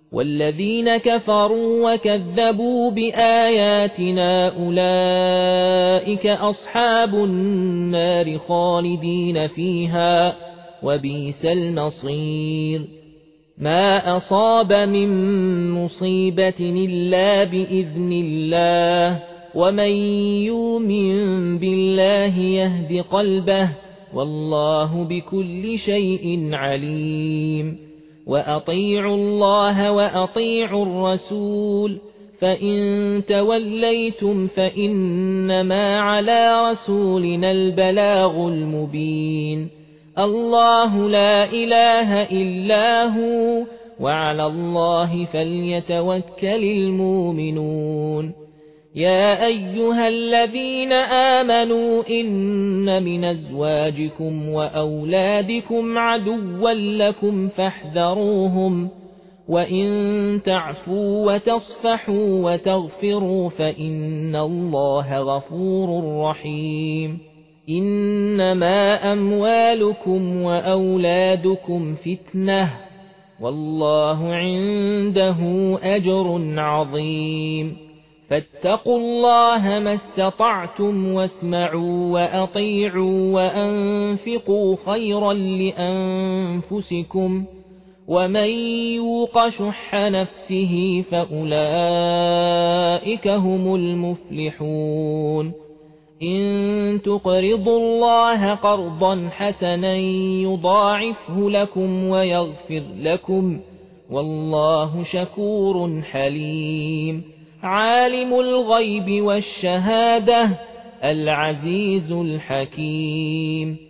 والذين كفروا وكذبوا بآياتنا أولئك أصحاب النار خالدين فيها وبئس المصير ما أصاب من مصيبة إلا بإذن الله ومن يؤمن بالله يهد قلبه والله بكل شيء عليم وأطيعوا الله وأطيعوا الرسول فإن توليتم فإنما على رسولنا البلاغ المبين الله لا إله إلا هو وعلى الله فليتوكل المؤمنون يا أيها الذين آمنوا إن من أزواجكم وأولادكم عدوا لكم فاحذروهم وإن تعفوا وتصفحوا وتغفروا فإن الله غفور رحيم إنما أموالكم وأولادكم فتنة والله عنده أجر عظيم فاتقوا الله ما استطعتم واسمعوا وأطيعوا وأنفقوا خيرا لأنفسكم ومن يوق شح نفسه فأولئك هم المفلحون إن تقرضوا الله قرضا حسنا يضاعفه لكم ويغفر لكم والله شكور حليم عالم الغيب والشهادة العزيز الحكيم